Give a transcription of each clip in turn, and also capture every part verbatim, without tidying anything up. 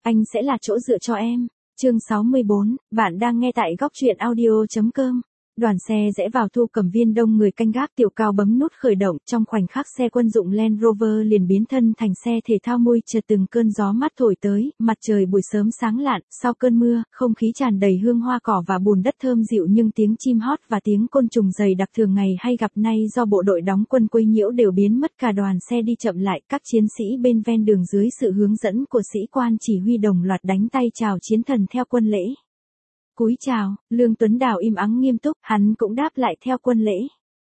Anh sẽ là chỗ dựa cho em. Chương sáu mươi bốn, bạn đang nghe tại góc truyện audio.com. Đoàn xe rẽ vào Thu Cẩm Viên đông người canh gác, Tiểu Cao bấm nút khởi động, trong khoảnh khắc xe quân dụng Land Rover liền biến thân thành xe thể thao mui trượt, từng cơn gió mát thổi tới, mặt trời buổi sớm sáng lạn, sau cơn mưa, không khí tràn đầy hương hoa cỏ và bùn đất thơm dịu, nhưng tiếng chim hót và tiếng côn trùng dày đặc thường ngày hay gặp nay do bộ đội đóng quân quấy nhiễu đều biến mất, cả đoàn xe đi chậm lại, các chiến sĩ bên ven đường dưới sự hướng dẫn của sĩ quan chỉ huy đồng loạt đánh tay chào chiến thần theo quân lễ. Cúi chào, Lương Tuấn Đào im ắng nghiêm túc, hắn cũng đáp lại theo quân lễ.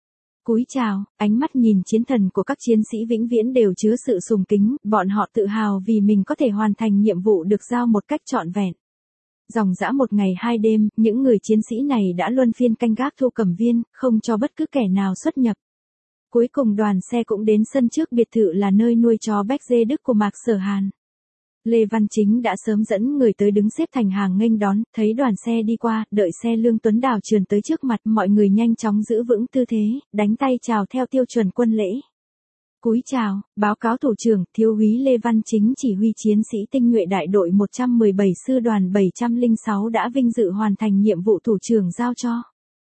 Cúi chào, ánh mắt nhìn chiến thần của các chiến sĩ vĩnh viễn đều chứa sự sùng kính, bọn họ tự hào vì mình có thể hoàn thành nhiệm vụ được giao một cách trọn vẹn. Dòng dã một ngày hai đêm, những người chiến sĩ này đã luân phiên canh gác Thu Cẩm Viên, không cho bất cứ kẻ nào xuất nhập. Cuối cùng đoàn xe cũng đến sân trước biệt thự là nơi nuôi chó Béc Dê Đức của Mạc Sở Hàn. Lê Văn Chính đã sớm dẫn người tới đứng xếp thành hàng nghênh đón, thấy đoàn xe đi qua, đợi xe Lương Tuấn Đào trườn tới trước mặt, mọi người nhanh chóng giữ vững tư thế, đánh tay chào theo tiêu chuẩn quân lễ. Cúi chào, báo cáo thủ trưởng, thiếu úy Lê Văn Chính chỉ huy chiến sĩ tinh nhuệ đại đội một trăm mười bảy sư đoàn bảy trăm lẻ sáu đã vinh dự hoàn thành nhiệm vụ thủ trưởng giao cho.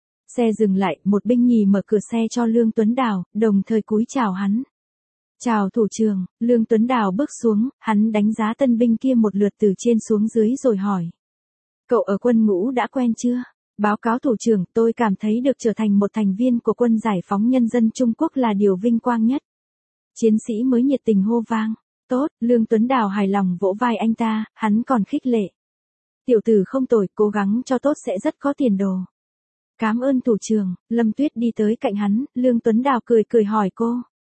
Xe dừng lại, một binh nhì mở cửa xe cho Lương Tuấn Đào, đồng thời cúi chào hắn. Chào thủ trưởng, Lương Tuấn Đào bước xuống, hắn đánh giá tân binh kia một lượt từ trên xuống dưới rồi hỏi. Cậu ở quân ngũ đã quen chưa? Báo cáo thủ trưởng, tôi cảm thấy được trở thành một thành viên của quân giải phóng nhân dân Trung Quốc là điều vinh quang nhất. Chiến sĩ mới nhiệt tình hô vang. Tốt, Lương Tuấn Đào hài lòng vỗ vai anh ta, hắn còn khích lệ. Tiểu tử không tồi, cố gắng cho tốt sẽ rất có tiền đồ. Cảm ơn thủ trưởng, Lâm Tuyết đi tới cạnh hắn, Lương Tuấn Đào cười cười hỏi cô.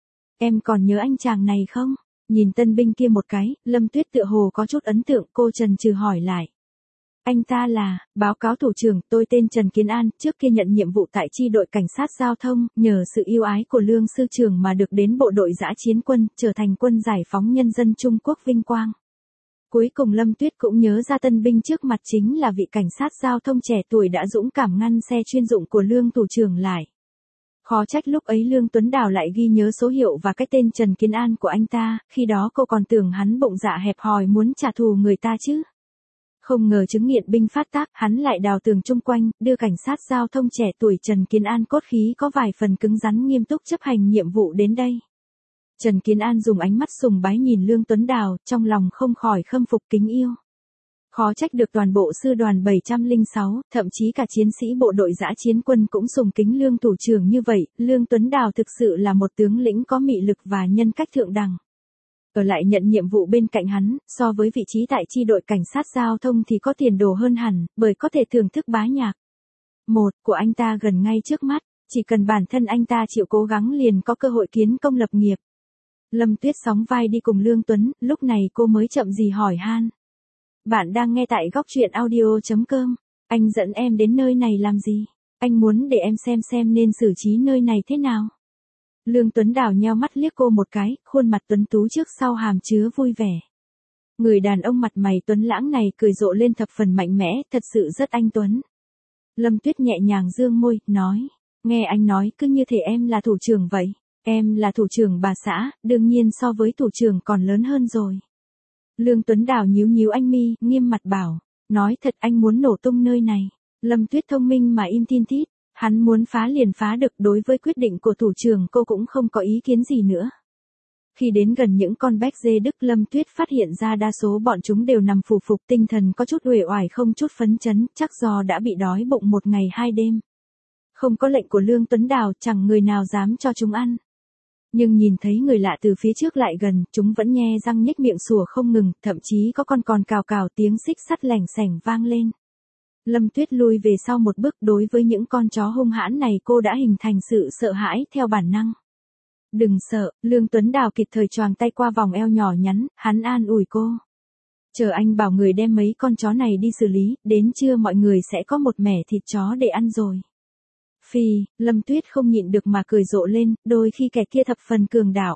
Em còn nhớ anh chàng này không? Nhìn tân binh kia một cái, Lâm Tuyết tựa hồ có chút ấn tượng, cô chần chừ hỏi lại. Anh ta là, báo cáo thủ trưởng, tôi tên Trần Kiến An, trước kia nhận nhiệm vụ tại chi đội cảnh sát giao thông, nhờ sự yêu ái của Lương sư trưởng mà được đến bộ đội dã chiến quân, trở thành quân giải phóng nhân dân Trung Quốc vinh quang. Cuối cùng Lâm Tuyết cũng nhớ ra tân binh trước mặt chính là vị cảnh sát giao thông trẻ tuổi đã dũng cảm ngăn xe chuyên dụng của Lương thủ trưởng lại. Khó trách lúc ấy Lương Tuấn Đào lại ghi nhớ số hiệu và cái tên Trần Kiến An của anh ta, khi đó cô còn tưởng hắn bụng dạ hẹp hòi muốn trả thù người ta chứ. Không ngờ chứng nghiện binh phát tác, hắn lại đào tường chung quanh, đưa cảnh sát giao thông trẻ tuổi Trần Kiến An cốt khí có vài phần cứng rắn nghiêm túc chấp hành nhiệm vụ đến đây. Trần Kiến An dùng ánh mắt sùng bái nhìn Lương Tuấn Đào, trong lòng không khỏi khâm phục kính yêu. Khó trách được toàn bộ sư đoàn bảy trăm lẻ sáu, thậm chí cả chiến sĩ bộ đội dã chiến quân cũng sùng kính Lương thủ trưởng như vậy, Lương Tuấn Đào thực sự là một tướng lĩnh có mị lực và nhân cách thượng đẳng. Ở lại nhận nhiệm vụ bên cạnh hắn, so với vị trí tại chi đội cảnh sát giao thông thì có tiền đồ hơn hẳn, bởi có thể thưởng thức bá nhạc. Một, của anh ta gần ngay trước mắt, chỉ cần bản thân anh ta chịu cố gắng liền có cơ hội kiến công lập nghiệp. Lâm Tuyết sóng vai đi cùng Lương Tuấn, lúc này cô mới chậm gì hỏi han. Bạn đang nghe tại góc truyện audio.com. Anh dẫn em đến nơi này làm gì? Anh muốn để em xem xem nên xử trí nơi này thế nào. Lương Tuấn Đào nheo mắt liếc cô một cái, khuôn mặt tuấn tú trước sau hàm chứa vui vẻ. Người đàn ông mặt mày tuấn lãng này cười rộ lên thập phần mạnh mẽ, thật sự rất anh tuấn. Lâm Tuyết nhẹ nhàng dương môi, nói. Nghe anh nói cứ như thể em là thủ trưởng vậy. Em là thủ trưởng bà xã, đương nhiên so với thủ trưởng còn lớn hơn rồi. Lương Tuấn Đào nhíu nhíu anh mi, nghiêm mặt bảo, nói thật anh muốn nổ tung nơi này. Lâm Tuyết thông minh mà im tin tít, hắn muốn phá liền phá được, đối với quyết định của thủ trưởng cô cũng không có ý kiến gì nữa. Khi đến gần những con Béc Dê Đức, Lâm Tuyết phát hiện ra đa số bọn chúng đều nằm phù phục, tinh thần có chút uể oải không chút phấn chấn, chắc do đã bị đói bụng một ngày hai đêm. Không có lệnh của Lương Tuấn Đào, chẳng người nào dám cho chúng ăn. Nhưng nhìn thấy người lạ từ phía trước lại gần, chúng vẫn nhe răng nhếch miệng sủa không ngừng, thậm chí có con còn cào cào, tiếng xích sắt lẻng xẻng vang lên. Lâm Tuyết lùi về sau một bước, đối với những con chó hung hãn này cô đã hình thành sự sợ hãi theo bản năng. Đừng sợ, Lương Tuấn Đào kịp thời choàng tay qua vòng eo nhỏ nhắn, hắn an ủi cô. Chờ anh bảo người đem mấy con chó này đi xử lý, đến trưa mọi người sẽ có một mẻ thịt chó để ăn rồi. Phi, Lâm Tuyết không nhịn được mà cười rộ lên, đôi khi kẻ kia thập phần cường đạo.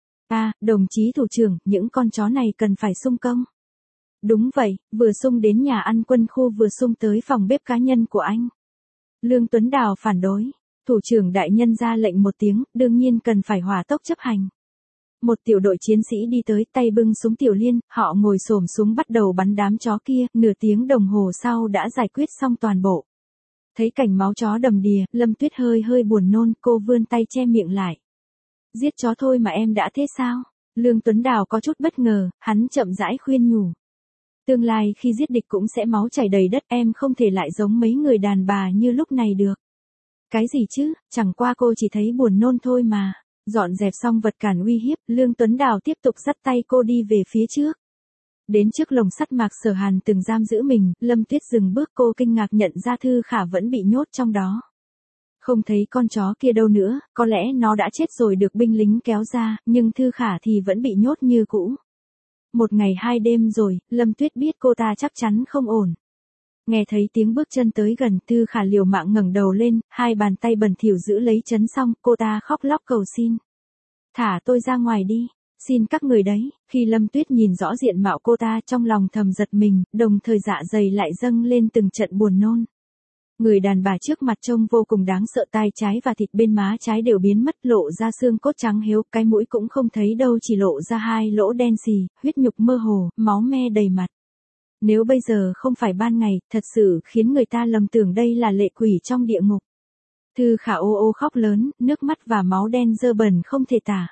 À, đồng chí thủ trưởng, những con chó này cần phải xung công. Đúng vậy, vừa xung đến nhà ăn quân khu vừa xung tới phòng bếp cá nhân của anh. Lương Tuấn Đào phản đối. Thủ trưởng đại nhân ra lệnh một tiếng, đương nhiên cần phải hỏa tốc chấp hành. Một tiểu đội chiến sĩ đi tới, tay bưng súng tiểu liên, họ ngồi xổm xuống bắt đầu bắn đám chó kia, nửa tiếng đồng hồ sau đã giải quyết xong toàn bộ. Thấy cảnh máu chó đầm đìa, Lâm Tuyết hơi hơi buồn nôn, cô vươn tay che miệng lại. Giết chó thôi mà em đã thế sao? Lương Tuấn Đào có chút bất ngờ, hắn chậm rãi khuyên nhủ. Tương lai khi giết địch cũng sẽ máu chảy đầy đất, em không thể lại giống mấy người đàn bà như lúc này được. Cái gì chứ, chẳng qua cô chỉ thấy buồn nôn thôi mà. Dọn dẹp xong vật cản uy hiếp, Lương Tuấn Đào tiếp tục dắt tay cô đi về phía trước. Đến trước lồng sắt Mạc Sở Hàn từng giam giữ mình, Lâm Tuyết dừng bước, cô kinh ngạc nhận ra Thư Khả vẫn bị nhốt trong đó. Không thấy con chó kia đâu nữa, có lẽ nó đã chết rồi được binh lính kéo ra, nhưng Thư Khả thì vẫn bị nhốt như cũ. Một ngày hai đêm rồi, Lâm Tuyết biết cô ta chắc chắn không ổn. Nghe thấy tiếng bước chân tới gần, Thư Khả liều mạng ngẩng đầu lên, hai bàn tay bẩn thỉu giữ lấy chấn xong, cô ta khóc lóc cầu xin. Thả tôi ra ngoài đi, xin các người đấy. Khi Lâm Tuyết nhìn rõ diện mạo cô ta, trong lòng thầm giật mình, đồng thời dạ dày lại dâng lên từng trận buồn nôn. Người đàn bà trước mặt trông vô cùng đáng sợ, tai trái và thịt bên má trái đều biến mất, lộ ra xương cốt trắng héo, cái mũi cũng không thấy đâu, chỉ lộ ra hai lỗ đen xì, huyết nhục mơ hồ, máu me đầy mặt. Nếu bây giờ không phải ban ngày, thật sự khiến người ta lầm tưởng đây là lệ quỷ trong địa ngục. Thư Khả ô ô khóc lớn, nước mắt và máu đen dơ bẩn không thể tả.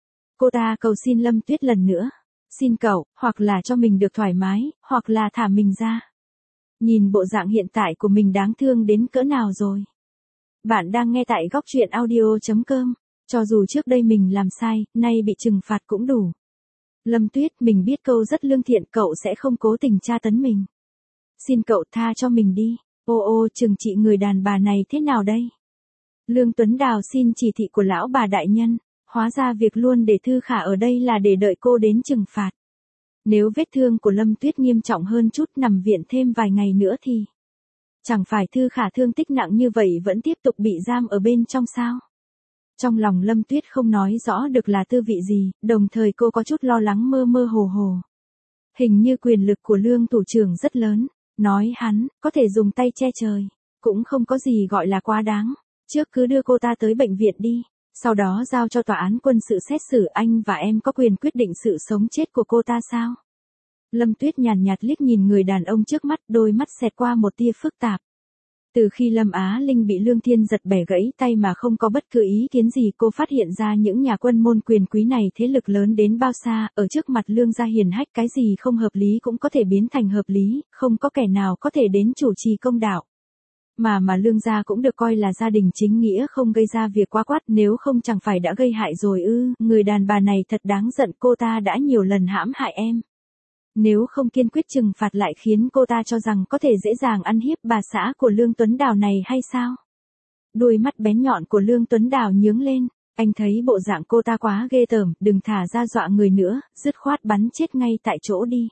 Cô ta cầu xin Lâm Tuyết lần nữa. Xin cậu, hoặc là cho mình được thoải mái, hoặc là thả mình ra. Nhìn bộ dạng hiện tại của mình đáng thương đến cỡ nào rồi. Bạn đang nghe tại góc truyện audio chấm com. Cho dù trước đây mình làm sai, nay bị trừng phạt cũng đủ. Lâm Tuyết, mình biết câu rất lương thiện, cậu sẽ không cố tình tra tấn mình. Xin cậu tha cho mình đi. Ô ô, trừng trị người đàn bà này thế nào đây? Lương Tuấn Đào xin chỉ thị của lão bà đại nhân. Hóa ra việc luôn để Thư Khả ở đây là để đợi cô đến trừng phạt. Nếu vết thương của Lâm Tuyết nghiêm trọng hơn chút, nằm viện thêm vài ngày nữa thì... Chẳng phải Thư Khả thương tích nặng như vậy vẫn tiếp tục bị giam ở bên trong sao? Trong lòng Lâm Tuyết không nói rõ được là tư vị gì, đồng thời cô có chút lo lắng mơ mơ hồ hồ. Hình như quyền lực của Lương thủ trưởng rất lớn, nói hắn, có thể dùng tay che trời, cũng không có gì gọi là quá đáng. Trước cứ đưa cô ta tới bệnh viện đi, sau đó giao cho tòa án quân sự xét xử, anh và em có quyền quyết định sự sống chết của cô ta sao? Lâm Tuyết nhàn nhạt liếc nhìn người đàn ông trước mắt, đôi mắt xẹt qua một tia phức tạp. Từ khi Lâm Á Linh bị Lương Thiên giật bẻ gãy tay mà không có bất cứ ý kiến gì, cô phát hiện ra những nhà quân môn quyền quý này thế lực lớn đến bao xa, ở trước mặt Lương gia hiền hách cái gì không hợp lý cũng có thể biến thành hợp lý, không có kẻ nào có thể đến chủ trì công đạo. Mà mà Lương gia cũng được coi là gia đình chính nghĩa, không gây ra việc quá quát, nếu không chẳng phải đã gây hại rồi ư? Người đàn bà này thật đáng giận, cô ta đã nhiều lần hãm hại em. Nếu không kiên quyết trừng phạt lại khiến cô ta cho rằng có thể dễ dàng ăn hiếp bà xã của Lương Tuấn Đào này hay sao? Đôi mắt bén nhọn của Lương Tuấn Đào nhướng lên, anh thấy bộ dạng cô ta quá ghê tởm, đừng thả ra dọa người nữa, dứt khoát bắn chết ngay tại chỗ đi.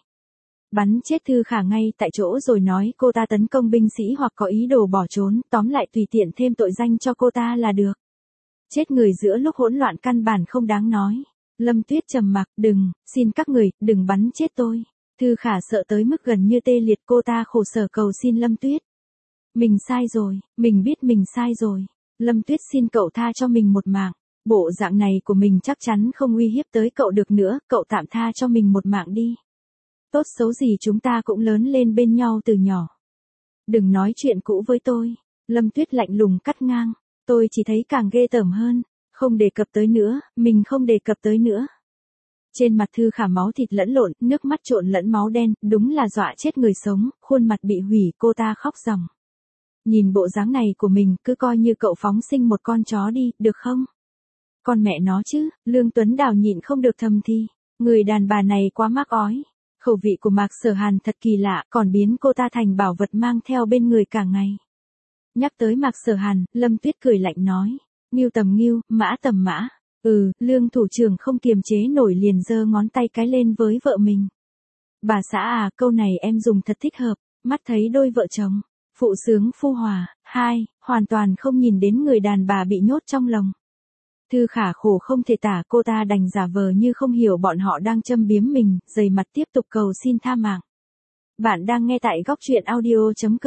Bắn chết Thư Khả ngay tại chỗ rồi nói cô ta tấn công binh sĩ hoặc có ý đồ bỏ trốn, tóm lại tùy tiện thêm tội danh cho cô ta là được. Chết người giữa lúc hỗn loạn căn bản không đáng nói. Lâm Tuyết trầm mặc, đừng, xin các người, đừng bắn chết tôi. Thư Khả sợ tới mức gần như tê liệt, cô ta khổ sở cầu xin Lâm Tuyết. Mình sai rồi, mình biết mình sai rồi. Lâm Tuyết xin cậu tha cho mình một mạng. Bộ dạng này của mình chắc chắn không uy hiếp tới cậu được nữa, cậu tạm tha cho mình một mạng đi. Tốt xấu gì chúng ta cũng lớn lên bên nhau từ nhỏ. Đừng nói chuyện cũ với tôi. Lâm Tuyết lạnh lùng cắt ngang. Tôi chỉ thấy càng ghê tởm hơn. Không đề cập tới nữa, mình không đề cập tới nữa. Trên mặt Thư Khả máu thịt lẫn lộn, nước mắt trộn lẫn máu đen, đúng là dọa chết người sống, khuôn mặt bị hủy, cô ta khóc ròng. Nhìn bộ dáng này của mình, cứ coi như cậu phóng sinh một con chó đi, được không? Con mẹ nó chứ, Lương Tuấn Đào nhịn không được thầm thì. Người đàn bà này quá mắc ói. Khẩu vị của Mạc Sở Hàn thật kỳ lạ, còn biến cô ta thành bảo vật mang theo bên người cả ngày. Nhắc tới Mạc Sở Hàn, Lâm Tuyết cười lạnh nói. Ngưu tầm ngưu, mã tầm mã. Ừ, Lương thủ trưởng không kiềm chế nổi liền giơ ngón tay cái lên với vợ mình. Bà xã à, câu này em dùng thật thích hợp, mắt thấy đôi vợ chồng, phụ sướng phu hòa, hai, hoàn toàn không nhìn đến người đàn bà bị nhốt trong lồng. Thư Khả khổ không thể tả, cô ta đành giả vờ như không hiểu bọn họ đang châm biếm mình, dày mặt tiếp tục cầu xin tha mạng. Bạn đang nghe tại góc truyện audio chấm com.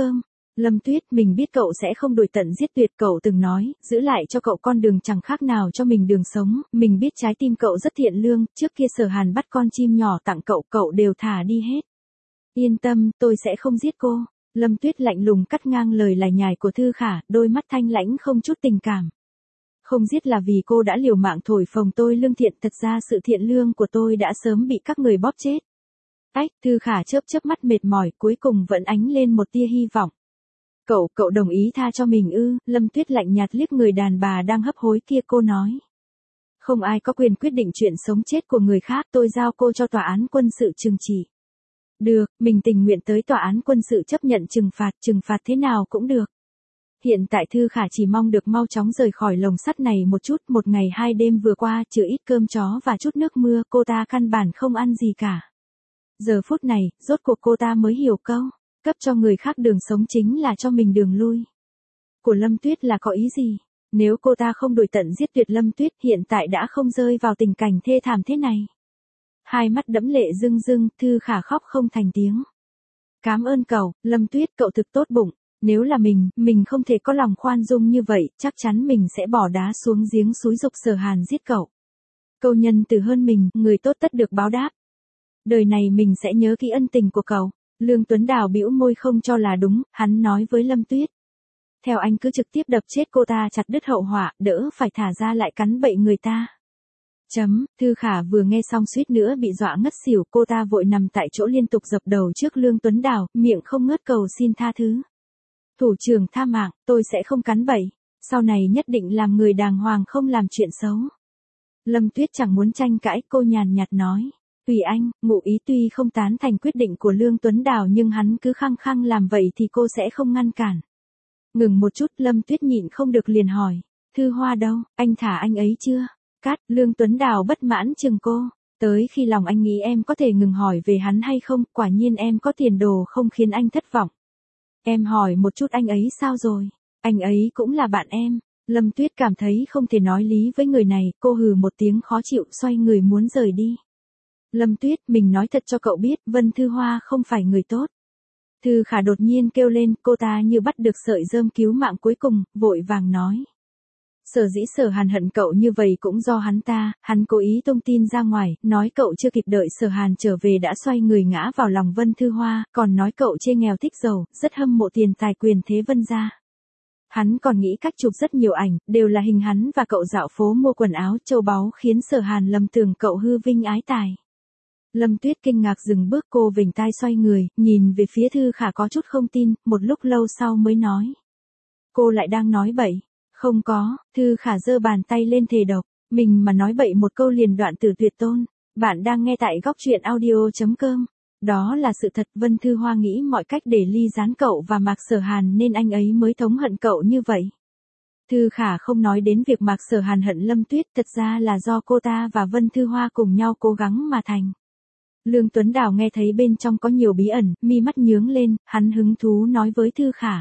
Lâm Tuyết, mình biết cậu sẽ không đuổi tận giết tuyệt, cậu từng nói, giữ lại cho cậu con đường chẳng khác nào cho mình đường sống, mình biết trái tim cậu rất thiện lương, trước kia Sở Hàn bắt con chim nhỏ tặng cậu, cậu đều thả đi hết. Yên tâm, tôi sẽ không giết cô. Lâm Tuyết lạnh lùng cắt ngang lời lải nhải của Thư Khả, đôi mắt thanh lãnh không chút tình cảm. Không giết là vì cô đã liều mạng thổi phồng tôi lương thiện, thật ra sự thiện lương của tôi đã sớm bị các người bóp chết. Ách, Thư Khả chớp chớp mắt mệt mỏi, cuối cùng vẫn ánh lên một tia hy vọng. Cậu, cậu đồng ý tha cho mình ư? Lâm Tuyết lạnh nhạt liếc người đàn bà đang hấp hối kia, cô nói. Không ai có quyền quyết định chuyện sống chết của người khác, tôi giao cô cho tòa án quân sự trừng trị. Được, mình tình nguyện tới tòa án quân sự chấp nhận trừng phạt, trừng phạt thế nào cũng được. Hiện tại Thư Khả chỉ mong được mau chóng rời khỏi lồng sắt này một chút, một ngày hai đêm vừa qua, trừ ít cơm chó và chút nước mưa, cô ta căn bản không ăn gì cả. Giờ phút này, rốt cuộc cô ta mới hiểu câu, cấp cho người khác đường sống chính là cho mình đường lui. Của Lâm Tuyết là có ý gì? Nếu cô ta không đuổi tận giết tuyệt, Lâm Tuyết hiện tại đã không rơi vào tình cảnh thê thảm thế này. Hai mắt đẫm lệ rưng rưng, Thư Khả khóc không thành tiếng. Cảm ơn cậu, Lâm Tuyết, cậu thực tốt bụng. Nếu là mình, mình không thể có lòng khoan dung như vậy, chắc chắn mình sẽ bỏ đá xuống giếng xúi giục Sở Hàn giết cậu. Câu nhân từ hơn mình, người tốt tất được báo đáp. Đời này mình sẽ nhớ kỹ ân tình của cậu. Lương Tuấn Đào bĩu môi không cho là đúng, hắn nói với Lâm Tuyết. Theo anh cứ trực tiếp đập chết cô ta, chặt đứt hậu họa, đỡ phải thả ra lại cắn bậy người ta. Chấm, Thư Khả vừa nghe xong suýt nữa bị dọa ngất xỉu, cô ta vội nằm tại chỗ liên tục dập đầu trước Lương Tuấn Đào, miệng không ngớt cầu xin tha thứ. Thủ trưởng tha mạng, tôi sẽ không cắn bậy, sau này nhất định làm người đàng hoàng, không làm chuyện xấu. Lâm Tuyết chẳng muốn tranh cãi, cô nhàn nhạt nói. Tùy anh, ngụ ý tuy không tán thành quyết định của Lương Tuấn Đào nhưng hắn cứ khăng khăng làm vậy thì cô sẽ không ngăn cản. Ngừng một chút, Lâm Tuyết nhịn không được liền hỏi. Thư Hoa đâu, anh thả anh ấy chưa? Cát, Lương Tuấn Đào bất mãn chừng cô. Tới khi lòng anh nghĩ em có thể ngừng hỏi về hắn hay không, quả nhiên em có tiền đồ không khiến anh thất vọng. Em hỏi một chút anh ấy sao rồi? Anh ấy cũng là bạn em. Lâm Tuyết cảm thấy không thể nói lý với người này, cô hừ một tiếng khó chịu, xoay người muốn rời đi. Lâm Tuyết, mình nói thật cho cậu biết, Vân Thư Hoa không phải người tốt. Thư Khả đột nhiên kêu lên, cô ta như bắt được sợi rơm cứu mạng cuối cùng, vội vàng nói. Sở dĩ Sở Hàn hận cậu như vậy cũng do hắn ta, hắn cố ý tung tin ra ngoài, nói cậu chưa kịp đợi Sở Hàn trở về đã xoay người ngã vào lòng Vân Thư Hoa, còn nói cậu chê nghèo thích giàu, rất hâm mộ tiền tài quyền thế Vân gia. Hắn còn nghĩ cách chụp rất nhiều ảnh, đều là hình hắn và cậu dạo phố mua quần áo châu báu khiến Sở Hàn lầm tưởng cậu hư vinh ái tài. Lâm Tuyết kinh ngạc dừng bước, cô vểnh tai xoay người, nhìn về phía Thư Khả có chút không tin, một lúc lâu sau mới nói. Cô lại đang nói bậy. Không có, Thư Khả giơ bàn tay lên thề độc, mình mà nói bậy một câu liền đoạn tử tuyệt tôn. Bạn đang nghe tại góc truyện audio chấm com. Đó là sự thật, Vân Thư Hoa nghĩ mọi cách để ly gián cậu và Mạc Sở Hàn nên anh ấy mới thống hận cậu như vậy. Thư Khả không nói đến việc Mạc Sở Hàn hận Lâm Tuyết, thật ra là do cô ta và Vân Thư Hoa cùng nhau cố gắng mà thành. Lương Tuấn Đào nghe thấy bên trong có nhiều bí ẩn, mi mắt nhướng lên, hắn hứng thú nói với Thư Khả.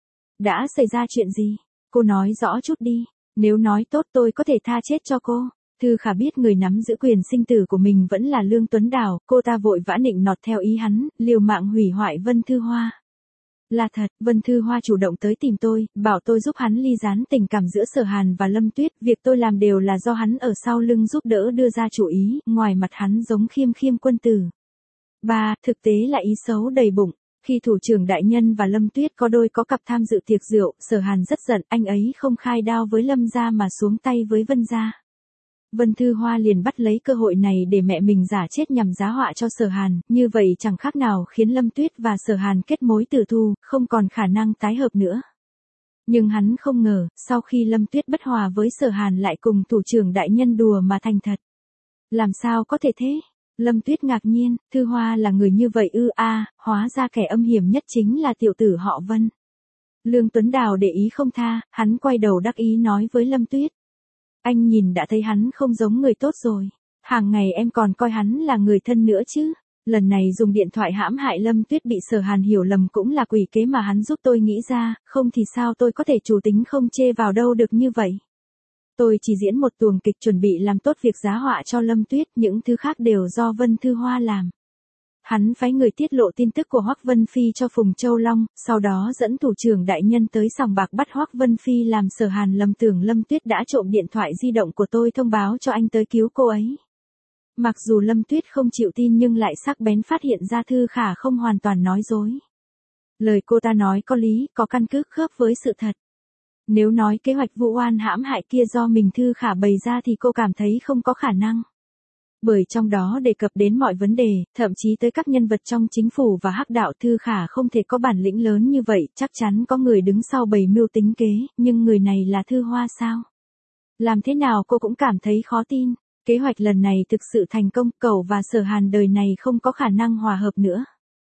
Đã xảy ra chuyện gì? Cô nói rõ chút đi, nếu nói tốt tôi có thể tha chết cho cô. Thư Khả biết người nắm giữ quyền sinh tử của mình vẫn là Lương Tuấn Đào, cô ta vội vã nịnh nọt theo ý hắn, liều mạng hủy hoại Vân Thư Hoa. Là thật, Vân Thư Hoa chủ động tới tìm tôi, bảo tôi giúp hắn ly gián tình cảm giữa Sở Hàn và Lâm Tuyết, việc tôi làm đều là do hắn ở sau lưng giúp đỡ đưa ra chủ ý, ngoài mặt hắn giống khiêm khiêm quân tử. Ba, thực tế là ý xấu đầy bụng. Khi thủ trưởng đại nhân và Lâm Tuyết có đôi có cặp tham dự tiệc rượu, Sở Hàn rất giận, anh ấy không khai đao với Lâm gia mà xuống tay với Vân gia. Vân Thư Hoa liền bắt lấy cơ hội này để mẹ mình giả chết nhằm giá họa cho Sở Hàn, như vậy chẳng khác nào khiến Lâm Tuyết và Sở Hàn kết mối tử thù, không còn khả năng tái hợp nữa. Nhưng hắn không ngờ, sau khi Lâm Tuyết bất hòa với Sở Hàn lại cùng thủ trưởng đại nhân đùa mà thành thật. Làm sao có thể thế? Lâm Tuyết ngạc nhiên, Thư Hoa là người như vậy ư? A, à, hóa ra kẻ âm hiểm nhất chính là tiểu tử họ Vân. Lương Tuấn Đào để ý không tha, hắn quay đầu đắc ý nói với Lâm Tuyết. Anh nhìn đã thấy hắn không giống người tốt rồi. Hàng ngày em còn coi hắn là người thân nữa chứ. Lần này dùng điện thoại hãm hại Lâm Tuyết bị Sở Hàn hiểu lầm cũng là quỷ kế mà hắn giúp tôi nghĩ ra, không thì sao tôi có thể chủ tính không chê vào đâu được như vậy. Tôi chỉ diễn một tuồng kịch chuẩn bị làm tốt việc giá họa cho Lâm Tuyết, những thứ khác đều do Vân Thư Hoa làm. Hắn phái người tiết lộ tin tức của Hoắc Vân Phi cho Phùng Châu Long, sau đó dẫn thủ trưởng đại nhân tới sòng bạc bắt Hoắc Vân Phi làm Sở Hàn lầm tưởng Lâm Tuyết đã trộm điện thoại di động của tôi thông báo cho anh tới cứu cô ấy. Mặc dù Lâm Tuyết không chịu tin nhưng lại sắc bén phát hiện ra Thư Khả không hoàn toàn nói dối. Lời cô ta nói có lý, có căn cứ khớp với sự thật. Nếu nói kế hoạch vụ oan hãm hại kia do mình Thư Khả bày ra thì cô cảm thấy không có khả năng. Bởi trong đó đề cập đến mọi vấn đề, thậm chí tới các nhân vật trong chính phủ và hắc đạo. Thư Khả không thể có bản lĩnh lớn như vậy, chắc chắn có người đứng sau bày mưu tính kế, nhưng người này là Thư Hoa sao? Làm thế nào cô cũng cảm thấy khó tin. Kế hoạch lần này thực sự thành công, cậu và Sở Hàn đời này không có khả năng hòa hợp nữa.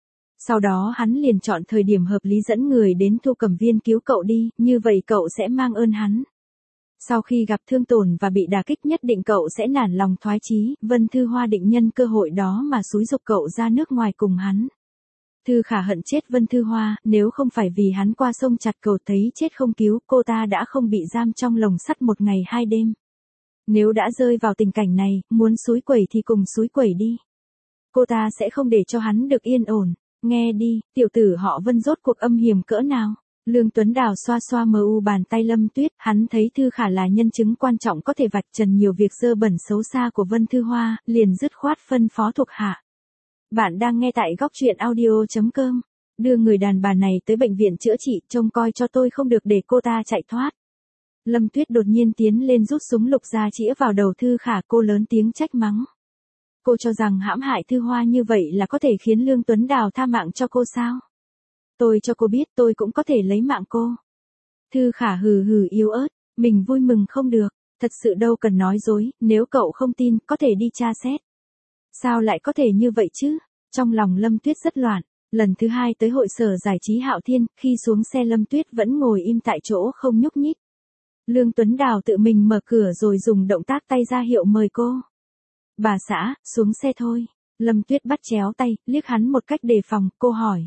Sau đó hắn liền chọn thời điểm hợp lý dẫn người đến Thu Cẩm Viên cứu cậu đi, như vậy cậu sẽ mang ơn hắn. Sau khi gặp thương tổn và bị đả kích nhất định cậu sẽ nản lòng thoái chí. Vân Thư Hoa định nhân cơ hội đó mà xúi giục cậu ra nước ngoài cùng hắn. Thư Khả hận chết Vân Thư Hoa, nếu không phải vì hắn qua sông chặt cầu thấy chết không cứu, cô ta đã không bị giam trong lồng sắt một ngày hai đêm. Nếu đã rơi vào tình cảnh này, muốn xúi quẩy thì cùng xúi quẩy đi. Cô ta sẽ không để cho hắn được yên ổn. Nghe đi, tiểu tử họ Vân rốt cuộc âm hiểm cỡ nào. Lương Tuấn Đào xoa xoa mờ u bàn tay Lâm Tuyết, hắn thấy Thư Khả là nhân chứng quan trọng có thể vạch trần nhiều việc dơ bẩn xấu xa của Vân Thư Hoa, liền dứt khoát phân phó thuộc hạ. Bạn đang nghe tại góc truyện audio chấm com. Đưa người đàn bà này tới bệnh viện chữa trị, trông coi cho tôi không được để cô ta chạy thoát. Lâm Tuyết đột nhiên tiến lên rút súng lục ra chĩa vào đầu Thư Khả, cô lớn tiếng trách mắng. Cô cho rằng hãm hại Thư Hoa như vậy là có thể khiến Lương Tuấn Đào tha mạng cho cô sao? Tôi cho cô biết tôi cũng có thể lấy mạng cô. Thư Khả hừ hừ yếu ớt, mình vui mừng không được, thật sự đâu cần nói dối, nếu cậu không tin, có thể đi tra xét. Sao lại có thể như vậy chứ? Trong lòng Lâm Tuyết rất loạn, lần thứ hai tới hội sở giải trí Hạo Thiên, khi xuống xe Lâm Tuyết vẫn ngồi im tại chỗ không nhúc nhích. Lương Tuấn Đào tự mình mở cửa rồi dùng động tác tay ra hiệu mời cô. Bà xã, xuống xe thôi. Lâm Tuyết bắt chéo tay, liếc hắn một cách đề phòng, cô hỏi.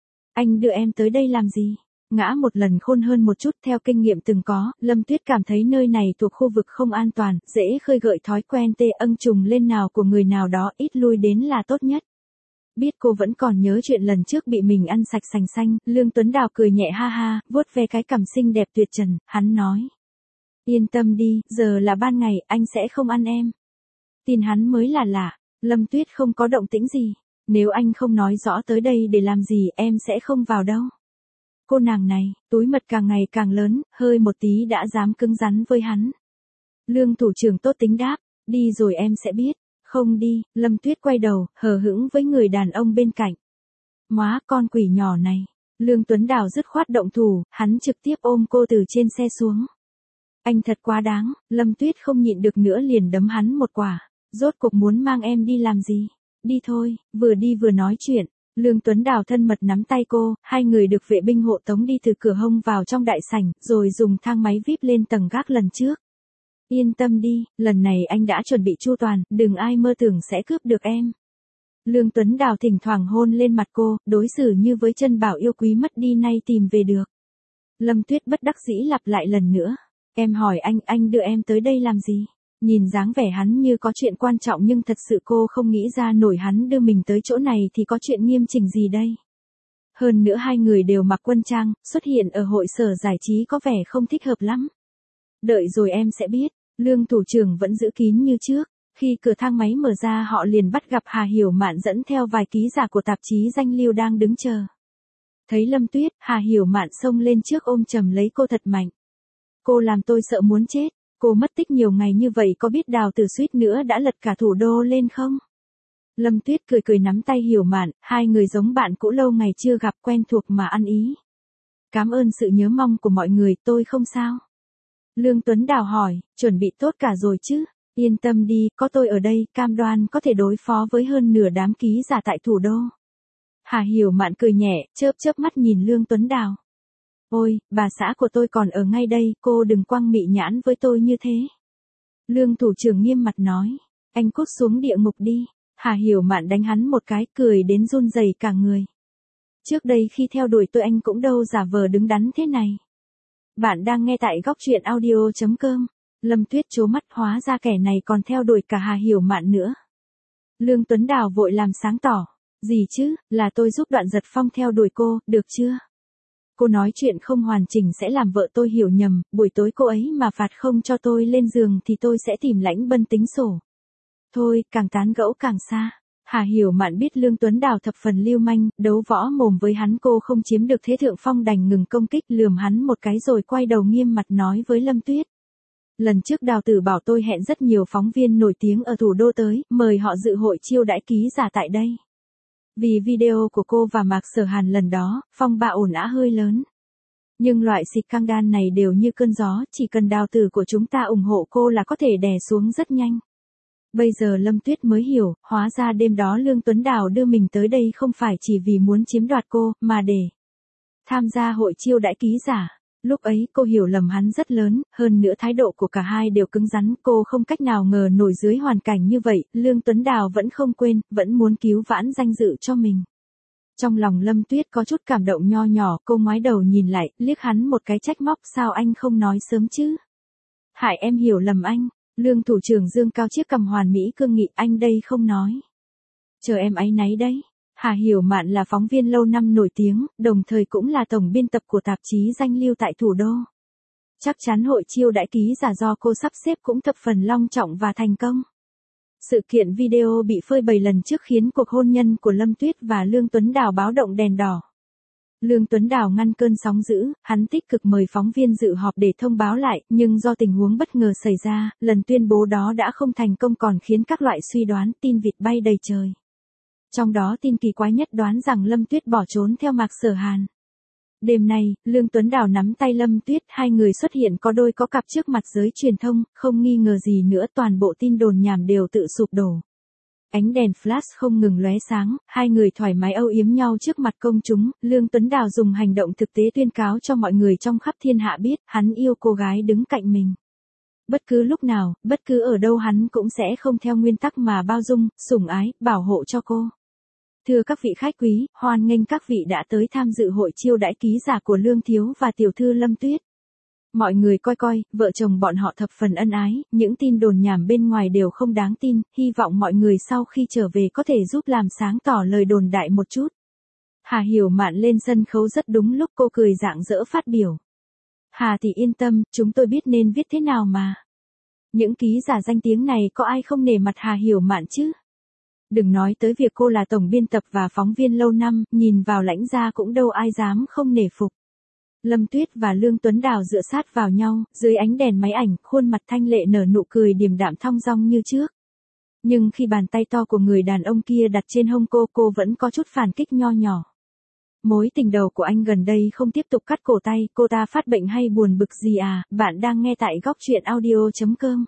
Anh đưa em tới đây làm gì? Ngã một lần khôn hơn một chút, theo kinh nghiệm từng có, Lâm Tuyết cảm thấy nơi này thuộc khu vực không an toàn, dễ khơi gợi thói quen tê âng trùng lên nào của người nào đó, ít lui đến là tốt nhất. Biết cô vẫn còn nhớ chuyện lần trước bị mình ăn sạch sành xanh, Lương Tuấn Đào cười nhẹ ha ha, vuốt ve cái cằm xinh đẹp tuyệt trần, hắn nói. Yên tâm đi, giờ là ban ngày, anh sẽ không ăn em. Tin hắn mới là lạ, Lâm Tuyết không có động tĩnh gì. Nếu anh không nói rõ tới đây để làm gì em sẽ không vào đâu. Cô nàng này, túi mật càng ngày càng lớn, hơi một tí đã dám cứng rắn với hắn. Lương thủ trưởng tốt tính đáp, đi rồi em sẽ biết. Không đi, Lâm Tuyết quay đầu, hờ hững với người đàn ông bên cạnh. Móa con quỷ nhỏ này. Lương Tuấn Đào dứt khoát động thủ, hắn trực tiếp ôm cô từ trên xe xuống. Anh thật quá đáng, Lâm Tuyết không nhịn được nữa liền đấm hắn một quả. Rốt cuộc muốn mang em đi làm gì? Đi thôi, vừa đi vừa nói chuyện. Lương Tuấn Đào thân mật nắm tay cô, hai người được vệ binh hộ tống đi từ cửa hông vào trong đại sảnh, rồi dùng thang máy víp lên tầng gác lần trước. Yên tâm đi, lần này anh đã chuẩn bị chu toàn, đừng ai mơ tưởng sẽ cướp được em. Lương Tuấn Đào thỉnh thoảng hôn lên mặt cô, đối xử như với chân bảo yêu quý mất đi nay tìm về được. Lâm Tuyết bất đắc dĩ lặp lại lần nữa. Em hỏi anh, anh đưa em tới đây làm gì? Nhìn dáng vẻ hắn như có chuyện quan trọng nhưng thật sự cô không nghĩ ra nổi hắn đưa mình tới chỗ này thì có chuyện nghiêm chỉnh gì đây. Hơn nữa hai người đều mặc quân trang, xuất hiện ở hội sở giải trí có vẻ không thích hợp lắm. Đợi rồi em sẽ biết, Lương thủ trưởng vẫn giữ kín như trước. Khi cửa thang máy mở ra họ liền bắt gặp Hà Hiểu Mạn dẫn theo vài ký giả của tạp chí danh lưu đang đứng chờ. Thấy Lâm Tuyết, Hà Hiểu Mạn xông lên trước ôm chầm lấy cô thật mạnh. Cô làm tôi sợ muốn chết. Cô mất tích nhiều ngày như vậy có biết Đào Tử suýt nữa đã lật cả thủ đô lên không? Lâm Tuyết cười cười nắm tay Hiểu Mạn, hai người giống bạn cũ lâu ngày chưa gặp quen thuộc mà ăn ý. Cảm ơn sự nhớ mong của mọi người, tôi không sao. Lương Tuấn Đào hỏi, chuẩn bị tốt cả rồi chứ? Yên tâm đi, có tôi ở đây, cam đoan có thể đối phó với hơn nửa đám ký giả tại thủ đô. Hà Hiểu Mạn cười nhẹ, chớp chớp mắt nhìn Lương Tuấn Đào. Ôi, bà xã của tôi còn ở ngay đây, cô đừng quăng mị nhãn với tôi như thế. Lương thủ trưởng nghiêm mặt nói, anh cút xuống địa ngục đi. Hà Hiểu Mạn đánh hắn một cái, cười đến run rẩy cả người. Trước đây khi theo đuổi tôi anh cũng đâu giả vờ đứng đắn thế này. Bạn đang nghe tại góc truyện audio chấm com. Lâm Tuyết trố mắt, hóa ra kẻ này còn theo đuổi cả Hà Hiểu Mạn nữa. Lương Tuấn Đào vội làm sáng tỏ. Gì chứ, là tôi giúp Đoạn Giật Phong theo đuổi cô, được chưa? Cô nói chuyện không hoàn chỉnh sẽ làm vợ tôi hiểu nhầm, buổi tối cô ấy mà phạt không cho tôi lên giường thì tôi sẽ tìm Lãnh Bân tính sổ. Thôi, càng tán gẫu càng xa. Hà Hiểu Mạn biết Lương Tuấn Đào thập phần lưu manh, đấu võ mồm với hắn cô không chiếm được thế thượng phong, đành ngừng công kích, lườm hắn một cái rồi quay đầu nghiêm mặt nói với Lâm Tuyết. Lần trước Đào Tử bảo tôi hẹn rất nhiều phóng viên nổi tiếng ở thủ đô tới, mời họ dự hội chiêu đãi ký giả tại đây. Vì video của cô và Mạc Sở Hàn lần đó, phong ba ồn ào hơi lớn. Nhưng loại xịt căng đan này đều như cơn gió, chỉ cần Đào Tử của chúng ta ủng hộ cô là có thể đè xuống rất nhanh. Bây giờ Lâm Tuyết mới hiểu, hóa ra đêm đó Lương Tuấn Đào đưa mình tới đây không phải chỉ vì muốn chiếm đoạt cô, mà để tham gia hội chiêu đãi ký giả. Lúc ấy cô hiểu lầm hắn rất lớn, hơn nữa thái độ của cả hai đều cứng rắn, cô không cách nào ngờ nổi dưới hoàn cảnh như vậy, Lương Tuấn Đào vẫn không quên, vẫn muốn cứu vãn danh dự cho mình. Trong lòng Lâm Tuyết có chút cảm động nho nhỏ, cô ngoái đầu nhìn lại, liếc hắn một cái trách móc, sao anh không nói sớm chứ? Hại em hiểu lầm anh. Lương thủ trưởng dương cao chiếc cằm hoàn mỹ cương nghị, anh đây không nói. Chờ em áy náy đấy. Hà Hiểu Mạn là phóng viên lâu năm nổi tiếng, đồng thời cũng là tổng biên tập của tạp chí danh lưu tại thủ đô. Chắc chắn hội chiêu đãi ký giả do cô sắp xếp cũng thập phần long trọng và thành công. Sự kiện video bị phơi bày lần trước khiến cuộc hôn nhân của Lâm Tuyết và Lương Tuấn Đào báo động đèn đỏ. Lương Tuấn Đào ngăn cơn sóng dữ, hắn tích cực mời phóng viên dự họp để thông báo lại, nhưng do tình huống bất ngờ xảy ra, lần tuyên bố đó đã không thành công còn khiến các loại suy đoán, tin vịt bay đầy trời. Trong đó tin kỳ quái nhất đoán rằng Lâm Tuyết bỏ trốn theo Mạc Sở Hàn. Đêm nay, Lương Tuấn Đào nắm tay Lâm Tuyết, hai người xuất hiện có đôi có cặp trước mặt giới truyền thông, không nghi ngờ gì nữa, toàn bộ tin đồn nhảm đều tự sụp đổ. Ánh đèn flash không ngừng lóe sáng, hai người thoải mái âu yếm nhau trước mặt công chúng, Lương Tuấn Đào dùng hành động thực tế tuyên cáo cho mọi người trong khắp thiên hạ biết, hắn yêu cô gái đứng cạnh mình. Bất cứ lúc nào, bất cứ ở đâu hắn cũng sẽ không theo nguyên tắc mà bao dung, sủng ái, bảo hộ cho cô. Thưa các vị khách quý, hoan nghênh các vị đã tới tham dự hội chiêu đãi ký giả của Lương Thiếu và tiểu thư Lâm Tuyết. Mọi người coi coi, vợ chồng bọn họ thập phần ân ái, những tin đồn nhảm bên ngoài đều không đáng tin, hy vọng mọi người sau khi trở về có thể giúp làm sáng tỏ lời đồn đại một chút. Hà Hiểu Mạn lên sân khấu rất đúng lúc, cô cười rạng rỡ phát biểu. Hà thì yên tâm, chúng tôi biết nên viết thế nào mà. Những ký giả danh tiếng này có ai không nể mặt Hà Hiểu Mạn chứ? Đừng nói tới việc cô là tổng biên tập và phóng viên lâu năm, nhìn vào lãnh gia cũng đâu ai dám không nể phục. Lâm Tuyết và Lương Tuấn Đào dựa sát vào nhau, dưới ánh đèn máy ảnh, khuôn mặt thanh lệ nở nụ cười điềm đạm thong dong như trước. Nhưng khi bàn tay to của người đàn ông kia đặt trên hông cô, cô vẫn có chút phản kích nho nhỏ. Mối tình đầu của anh gần đây không tiếp tục cắt cổ tay, cô ta phát bệnh hay buồn bực gì à? Bạn đang nghe tại góc truyện audio chấm com.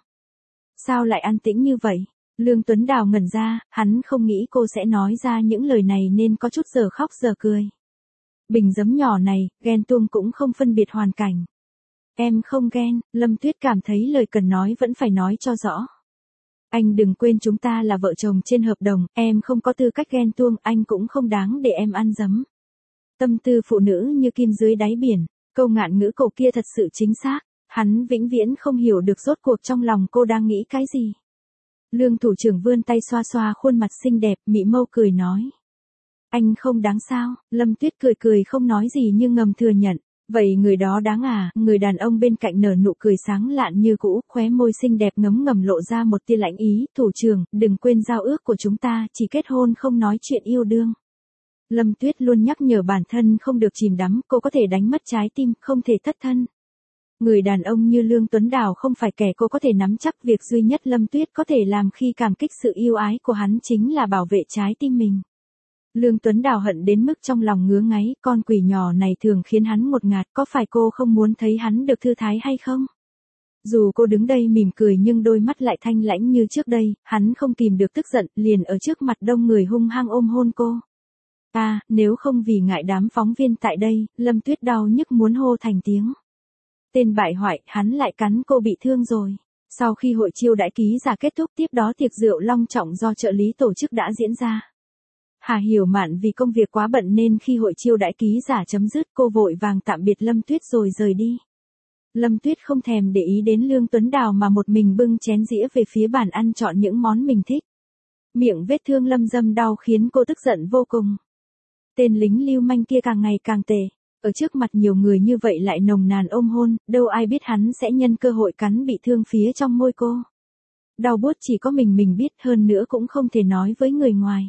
Sao lại an tĩnh như vậy? Lương Tuấn Đào ngẩn ra, hắn không nghĩ cô sẽ nói ra những lời này nên có chút giờ khóc giờ cười. Bình giấm nhỏ này, ghen tuông cũng không phân biệt hoàn cảnh. Em không ghen, Lâm Tuyết cảm thấy lời cần nói vẫn phải nói cho rõ. Anh đừng quên chúng ta là vợ chồng trên hợp đồng, em không có tư cách ghen tuông, anh cũng không đáng để em ăn giấm. Tâm tư phụ nữ như kim dưới đáy biển, câu ngạn ngữ cổ kia thật sự chính xác, hắn vĩnh viễn không hiểu được rốt cuộc trong lòng cô đang nghĩ cái gì. Lương thủ trưởng vươn tay xoa xoa khuôn mặt xinh đẹp, mị mâu cười nói. Anh không đáng sao? Lâm Tuyết cười cười không nói gì nhưng ngầm thừa nhận. Vậy người đó đáng à? Người đàn ông bên cạnh nở nụ cười sáng lạn như cũ, khóe môi xinh đẹp ngấm ngầm lộ ra một tia lãnh ý. Thủ trưởng, đừng quên giao ước của chúng ta, chỉ kết hôn không nói chuyện yêu đương. Lâm Tuyết luôn nhắc nhở bản thân không được chìm đắm, cô có thể đánh mất trái tim, không thể thất thân. Người đàn ông như Lương Tuấn Đào không phải kẻ cô có thể nắm chắc, việc duy nhất Lâm Tuyết có thể làm khi cảm kích sự yêu ái của hắn chính là bảo vệ trái tim mình. Lương Tuấn Đào hận đến mức trong lòng ngứa ngáy, con quỷ nhỏ này thường khiến hắn ngột ngạt, có phải cô không muốn thấy hắn được thư thái hay không? Dù cô đứng đây mỉm cười nhưng đôi mắt lại thanh lãnh như trước đây, hắn không kìm được tức giận, liền ở trước mặt đông người hung hăng ôm hôn cô. À, nếu không vì ngại đám phóng viên tại đây, Lâm Tuyết đau nhức muốn hô thành tiếng. Tên bại hoại, hắn lại cắn cô bị thương rồi. Sau khi hội chiêu đãi ký giả kết thúc, tiếp đó tiệc rượu long trọng do trợ lý tổ chức đã diễn ra. Hà Hiểu Mạn vì công việc quá bận nên khi hội chiêu đãi ký giả chấm dứt, cô vội vàng tạm biệt Lâm Tuyết rồi rời đi. Lâm Tuyết không thèm để ý đến Lương Tuấn Đào mà một mình bưng chén dĩa về phía bàn ăn chọn những món mình thích. Miệng vết thương lâm dâm đau khiến cô tức giận vô cùng. Tên lính lưu manh kia càng ngày càng tệ. Ở trước mặt nhiều người như vậy lại nồng nàn ôm hôn, đâu ai biết hắn sẽ nhân cơ hội cắn bị thương phía trong môi cô. Đau buốt chỉ có mình mình biết, hơn nữa cũng không thể nói với người ngoài.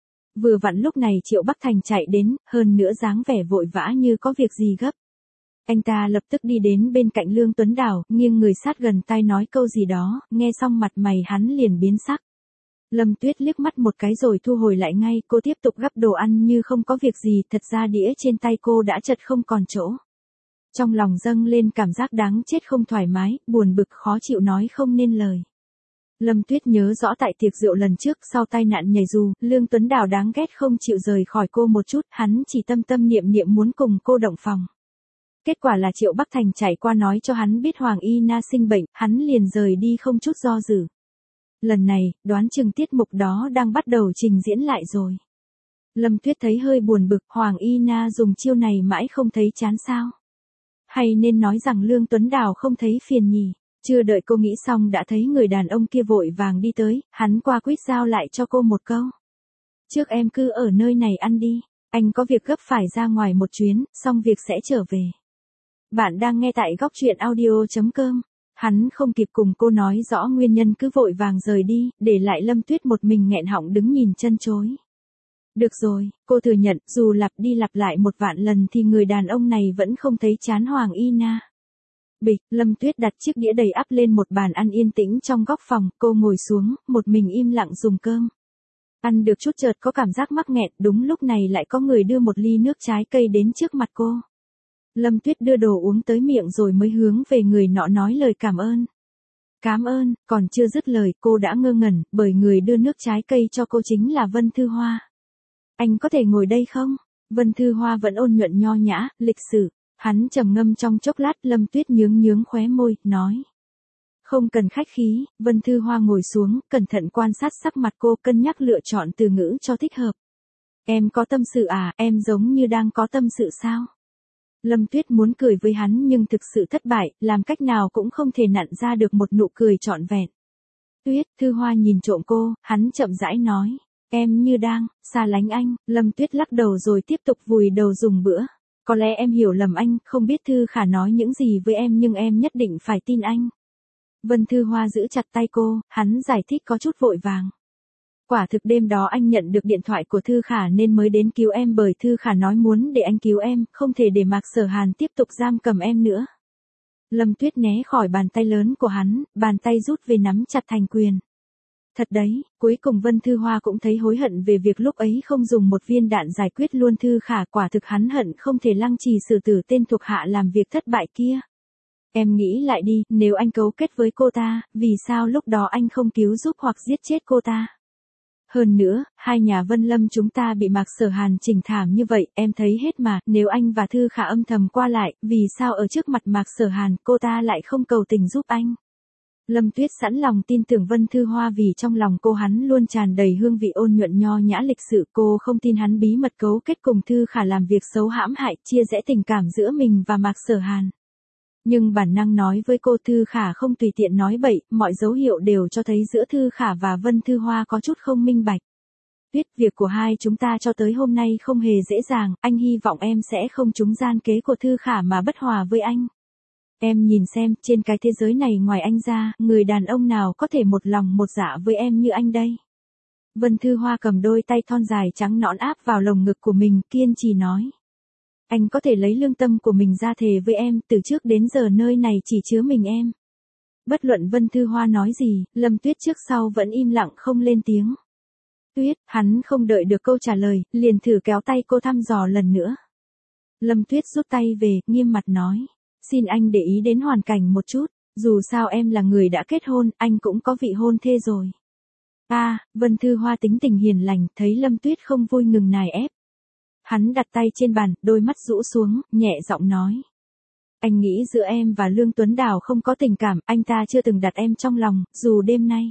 Vừa vặn lúc này Triệu Bắc Thành chạy đến, hơn nữa dáng vẻ vội vã như có việc gì gấp. Anh ta lập tức đi đến bên cạnh Lương Tuấn Đào, nghiêng người sát gần tai nói câu gì đó, nghe xong mặt mày hắn liền biến sắc. Lâm Tuyết liếc mắt một cái rồi thu hồi lại ngay, cô tiếp tục gắp đồ ăn như không có việc gì, thật ra đĩa trên tay cô đã chật không còn chỗ. Trong lòng dâng lên cảm giác đáng chết không thoải mái, buồn bực khó chịu nói không nên lời. Lâm Tuyết nhớ rõ tại tiệc rượu lần trước sau tai nạn nhảy dù, Lương Tuấn Đào đáng ghét không chịu rời khỏi cô một chút, hắn chỉ tâm tâm niệm niệm muốn cùng cô động phòng. Kết quả là Triệu Bắc Thành chạy qua nói cho hắn biết Hoàng Y Na sinh bệnh, hắn liền rời đi không chút do dự. Lần này, đoán chừng tiết mục đó đang bắt đầu trình diễn lại rồi. Lâm Tuyết thấy hơi buồn bực, Hoàng Y Na dùng chiêu này mãi không thấy chán sao? Hay nên nói rằng Lương Tuấn Đào không thấy phiền nhỉ? Chưa đợi cô nghĩ xong đã thấy người đàn ông kia vội vàng đi tới, hắn qua quýt giao lại cho cô một câu. Trước em cứ ở nơi này ăn đi, anh có việc gấp phải ra ngoài một chuyến, xong việc sẽ trở về. Bạn đang nghe tại góc truyện audio chấm com. Hắn không kịp cùng cô nói rõ nguyên nhân cứ vội vàng rời đi, để lại Lâm Tuyết một mình nghẹn họng đứng nhìn chân chối. Được rồi, cô thừa nhận, dù lặp đi lặp lại một vạn lần thì người đàn ông này vẫn không thấy chán Hoàng Y Na. Bịch, Lâm Tuyết đặt chiếc đĩa đầy ắp lên một bàn ăn yên tĩnh trong góc phòng, cô ngồi xuống, một mình im lặng dùng cơm. Ăn được chút chợt có cảm giác mắc nghẹn, đúng lúc này lại có người đưa một ly nước trái cây đến trước mặt cô. Lâm Tuyết đưa đồ uống tới miệng rồi mới hướng về người nọ nói lời cảm ơn. Cảm ơn, còn chưa dứt lời cô đã ngơ ngẩn, bởi người đưa nước trái cây cho cô chính là Vân Thư Hoa. Anh có thể ngồi đây không? Vân Thư Hoa vẫn ôn nhuận nho nhã, lịch sự. Hắn trầm ngâm trong chốc lát, Lâm Tuyết nhướng nhướng khóe môi, nói. Không cần khách khí, Vân Thư Hoa ngồi xuống, cẩn thận quan sát sắc mặt cô, cân nhắc lựa chọn từ ngữ cho thích hợp. Em có tâm sự à, em giống như đang có tâm sự sao? Lâm Tuyết muốn cười với hắn nhưng thực sự thất bại, làm cách nào cũng không thể nặn ra được một nụ cười trọn vẹn. Tuyết, Thư Hoa nhìn trộm cô, hắn chậm rãi nói. Em như đang, xa lánh anh, Lâm Tuyết lắc đầu rồi tiếp tục vùi đầu dùng bữa. Có lẽ em hiểu lầm anh, không biết Thư Khả nói những gì với em nhưng em nhất định phải tin anh. Vân Thư Hoa giữ chặt tay cô, hắn giải thích có chút vội vàng. Quả thực đêm đó anh nhận được điện thoại của Thư Khả nên mới đến cứu em, bởi Thư Khả nói muốn để anh cứu em, không thể để Mạc Sở Hàn tiếp tục giam cầm em nữa. Lâm Tuyết né khỏi bàn tay lớn của hắn, bàn tay rút về nắm chặt thành quyền. Thật đấy, cuối cùng Vân Thư Hoa cũng thấy hối hận về việc lúc ấy không dùng một viên đạn giải quyết luôn Thư Khả, quả thực hắn hận không thể lăng trì xử tử tên thuộc hạ làm việc thất bại kia. Em nghĩ lại đi, nếu anh cấu kết với cô ta, vì sao lúc đó anh không cứu giúp hoặc giết chết cô ta? Hơn nữa, hai nhà Vân Lâm chúng ta bị Mạc Sở Hàn chỉnh thảm như vậy, em thấy hết mà, nếu anh và Thư Khả âm thầm qua lại, vì sao ở trước mặt Mạc Sở Hàn, cô ta lại không cầu tình giúp anh? Lâm Tuyết sẵn lòng tin tưởng Vân Thư Hoa vì trong lòng cô hắn luôn tràn đầy hương vị ôn nhuận nho nhã lịch sự, cô không tin hắn bí mật cấu kết cùng Thư Khả làm việc xấu hãm hại, chia rẽ tình cảm giữa mình và Mạc Sở Hàn. Nhưng bản năng nói với cô Thư Khả không tùy tiện nói bậy, mọi dấu hiệu đều cho thấy giữa Thư Khả và Vân Thư Hoa có chút không minh bạch. Tuyết, việc của hai chúng ta cho tới hôm nay không hề dễ dàng, anh hy vọng em sẽ không trúng gian kế của Thư Khả mà bất hòa với anh. Em nhìn xem, trên cái thế giới này ngoài anh ra, người đàn ông nào có thể một lòng một dạ với em như anh đây? Vân Thư Hoa cầm đôi tay thon dài trắng nõn áp vào lồng ngực của mình, kiên trì nói. Anh có thể lấy lương tâm của mình ra thề với em, từ trước đến giờ nơi này chỉ chứa mình em. Bất luận Vân Thư Hoa nói gì, Lâm Tuyết trước sau vẫn im lặng không lên tiếng. Tuyết, hắn không đợi được câu trả lời, liền thử kéo tay cô thăm dò lần nữa. Lâm Tuyết rút tay về, nghiêm mặt nói. Xin anh để ý đến hoàn cảnh một chút, dù sao em là người đã kết hôn, anh cũng có vị hôn thê rồi. À, Vân Thư Hoa tính tình hiền lành, thấy Lâm Tuyết không vui ngừng nài ép. Hắn đặt tay trên bàn, đôi mắt rũ xuống, nhẹ giọng nói. Anh nghĩ giữa em và Lương Tuấn Đào không có tình cảm, anh ta chưa từng đặt em trong lòng, dù đêm nay.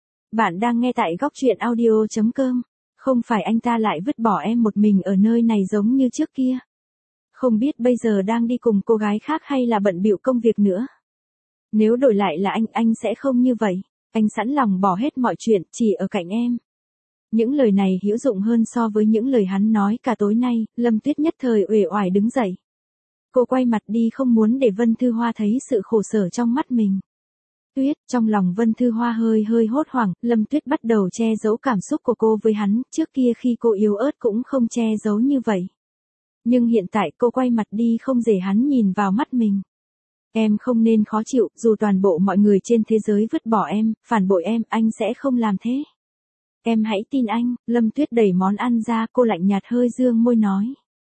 Bạn đang nghe tại góc truyện audio chấm com. Không phải anh ta lại vứt bỏ em một mình ở nơi này giống như trước kia. Không biết bây giờ đang đi cùng cô gái khác hay là bận bịu công việc nữa. Nếu đổi lại là anh, anh sẽ không như vậy. Anh sẵn lòng bỏ hết mọi chuyện, chỉ ở cạnh em. Những lời này hữu dụng hơn so với những lời hắn nói cả tối nay, Lâm Tuyết nhất thời uể oải đứng dậy. Cô quay mặt đi không muốn để Vân Thư Hoa thấy sự khổ sở trong mắt mình. Tuyết, trong lòng Vân Thư Hoa hơi hơi hốt hoảng, Lâm Tuyết bắt đầu che giấu cảm xúc của cô với hắn, trước kia khi cô yếu ớt cũng không che giấu như vậy. Nhưng hiện tại cô quay mặt đi không để hắn nhìn vào mắt mình. Em không nên khó chịu, dù toàn bộ mọi người trên thế giới vứt bỏ em, phản bội em, anh sẽ không làm thế. Em hãy tin anh. Lâm Tuyết đẩy món ăn ra, cô lạnh nhạt hơi dương môi nói.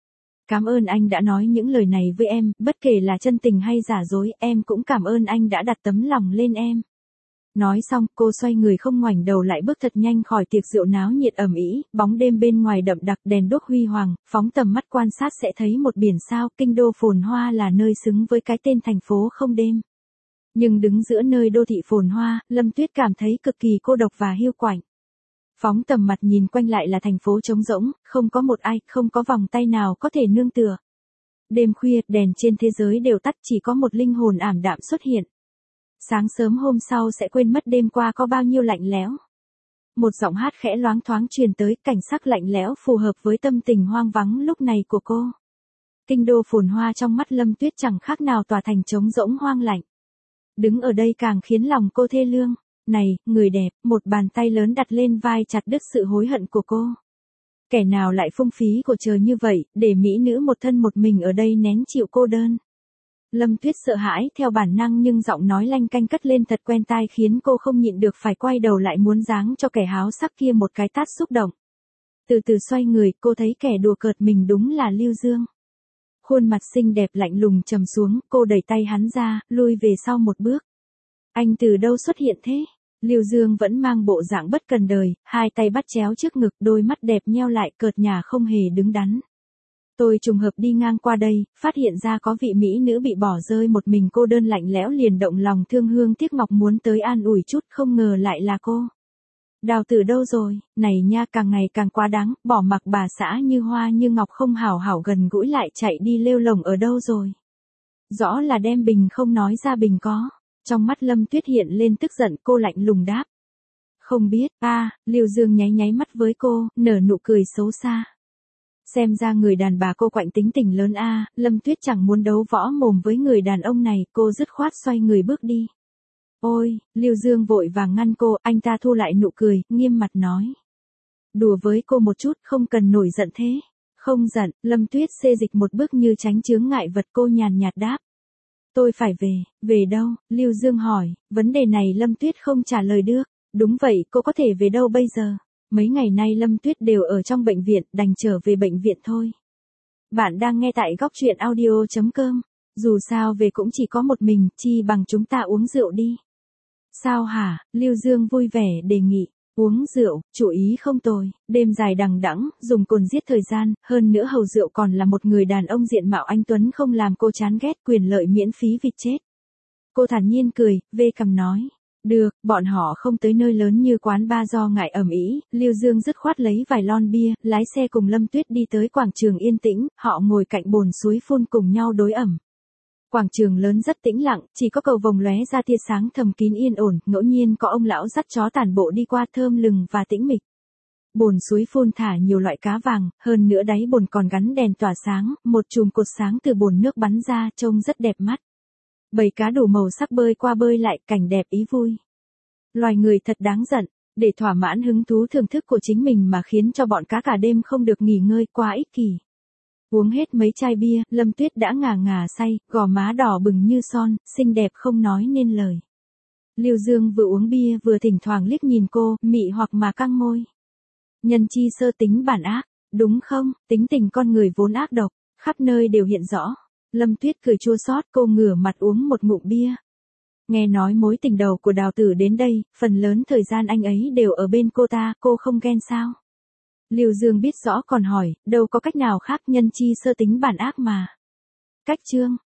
Cảm ơn anh đã nói những lời này với em, bất kể là chân tình hay giả dối, em cũng cảm ơn anh đã đặt tấm lòng lên em. Nói xong, cô xoay người không ngoảnh đầu lại bước thật nhanh khỏi tiệc rượu náo nhiệt ầm ĩ, bóng đêm bên ngoài đậm đặc đèn đuốc huy hoàng, phóng tầm mắt quan sát sẽ thấy một biển sao, kinh đô phồn hoa là nơi xứng với cái tên thành phố không đêm. Nhưng đứng giữa nơi đô thị phồn hoa, Lâm Tuyết cảm thấy cực kỳ cô độc và hiu quạnh. Phóng tầm mặt nhìn quanh lại là thành phố trống rỗng, không có một ai, không có vòng tay nào có thể nương tựa. Đêm khuya, đèn trên thế giới đều tắt, chỉ có một linh hồn ảm đạm xuất hiện. Sáng sớm hôm sau sẽ quên mất đêm qua có bao nhiêu lạnh lẽo. Một giọng hát khẽ loáng thoáng truyền tới, cảnh sắc lạnh lẽo phù hợp với tâm tình hoang vắng lúc này của cô. Kinh đô phồn hoa trong mắt Lâm Tuyết chẳng khác nào tòa thành trống rỗng hoang lạnh. Đứng ở đây càng khiến lòng cô thê lương. Này, người đẹp, một bàn tay lớn đặt lên vai chặt đứt sự hối hận của cô. Kẻ nào lại phung phí của trời như vậy, để mỹ nữ một thân một mình ở đây nén chịu cô đơn. Lâm Tuyết sợ hãi theo bản năng nhưng giọng nói lanh canh cất lên thật quen tai khiến cô không nhịn được phải quay đầu lại muốn giáng cho kẻ háo sắc kia một cái tát xúc động. Từ từ xoay người, cô thấy kẻ đùa cợt mình đúng là Lưu Dương. Khuôn mặt xinh đẹp lạnh lùng trầm xuống, cô đẩy tay hắn ra, lui về sau một bước. Anh từ đâu xuất hiện thế? Lưu Dương vẫn mang bộ dạng bất cần đời, hai tay bắt chéo trước ngực, đôi mắt đẹp nheo lại, cợt nhả không hề đứng đắn. Tôi trùng hợp đi ngang qua đây, phát hiện ra có vị mỹ nữ bị bỏ rơi một mình cô đơn lạnh lẽo liền động lòng thương hương tiếc ngọc muốn tới an ủi chút, không ngờ lại là cô. Đào Tử đâu rồi? Này nha, càng ngày càng quá đáng, bỏ mặc bà xã như hoa như ngọc không hảo hảo gần gũi lại chạy đi lêu lồng ở đâu rồi? Rõ là đem bình không nói ra bình có. Trong mắt Lâm Tuyết hiện lên tức giận, cô lạnh lùng đáp. Không biết, a à, Lưu Dương nháy nháy mắt với cô, nở nụ cười xấu xa. Xem ra người đàn bà cô quạnh tính tình lớn a à, Lâm Tuyết chẳng muốn đấu võ mồm với người đàn ông này, cô dứt khoát xoay người bước đi. Ôi, Lưu Dương vội vàng ngăn cô, anh ta thu lại nụ cười, nghiêm mặt nói. Đùa với cô một chút, không cần nổi giận thế. Không giận, Lâm Tuyết xê dịch một bước như tránh chướng ngại vật, cô nhàn nhạt đáp. Tôi phải về, về đâu? Lưu Dương hỏi, vấn đề này Lâm Tuyết không trả lời được. Đúng vậy, cô có thể về đâu bây giờ? Mấy ngày nay Lâm Tuyết đều ở trong bệnh viện, đành trở về bệnh viện thôi. Bạn đang nghe tại góc truyện audio chấm com. Dù sao về cũng chỉ có một mình, chi bằng chúng ta uống rượu đi. Sao hả? Lưu Dương vui vẻ đề nghị. Uống rượu, chủ ý không tồi, đêm dài đằng đẵng, dùng cồn giết thời gian, hơn nữa hầu rượu còn là một người đàn ông diện mạo anh tuấn không làm cô chán ghét, quyền lợi miễn phí vịt chết. Cô thản nhiên cười, vê cằm nói. Được, bọn họ không tới nơi lớn như quán bar do ngại ẩm ý, Lưu Dương dứt khoát lấy vài lon bia, lái xe cùng Lâm Tuyết đi tới quảng trường yên tĩnh, họ ngồi cạnh bồn suối phun cùng nhau đối ẩm. Quảng trường lớn rất tĩnh lặng, chỉ có cầu vồng lóe ra tia sáng thầm kín yên ổn, ngẫu nhiên có ông lão dắt chó tản bộ đi qua thơm lừng và tĩnh mịch. Bồn suối phun thả nhiều loại cá vàng, hơn nữa đáy bồn còn gắn đèn tỏa sáng, một chùm cột sáng từ bồn nước bắn ra trông rất đẹp mắt. Bầy cá đủ màu sắc bơi qua bơi lại, cảnh đẹp ý vui. Loài người thật đáng giận, để thỏa mãn hứng thú thưởng thức của chính mình mà khiến cho bọn cá cả đêm không được nghỉ ngơi, quá ích kỷ. Uống hết mấy chai bia, Lâm Tuyết đã ngà ngà say, gò má đỏ bừng như son, xinh đẹp không nói nên lời. Lưu Dương vừa uống bia vừa thỉnh thoảng liếc nhìn cô, mị hoặc mà căng môi. Nhân chi sơ tính bản ác, đúng không? Tính tình con người vốn ác độc, khắp nơi đều hiện rõ. Lâm Tuyết cười chua xót, cô ngửa mặt uống một ngụm bia. Nghe nói mối tình đầu của Đào Tử đến đây, phần lớn thời gian anh ấy đều ở bên cô ta, cô không ghen sao? Lưu Dương biết rõ còn hỏi, đâu có cách nào khác, nhân chi sơ tính bản ác mà. Cách chương,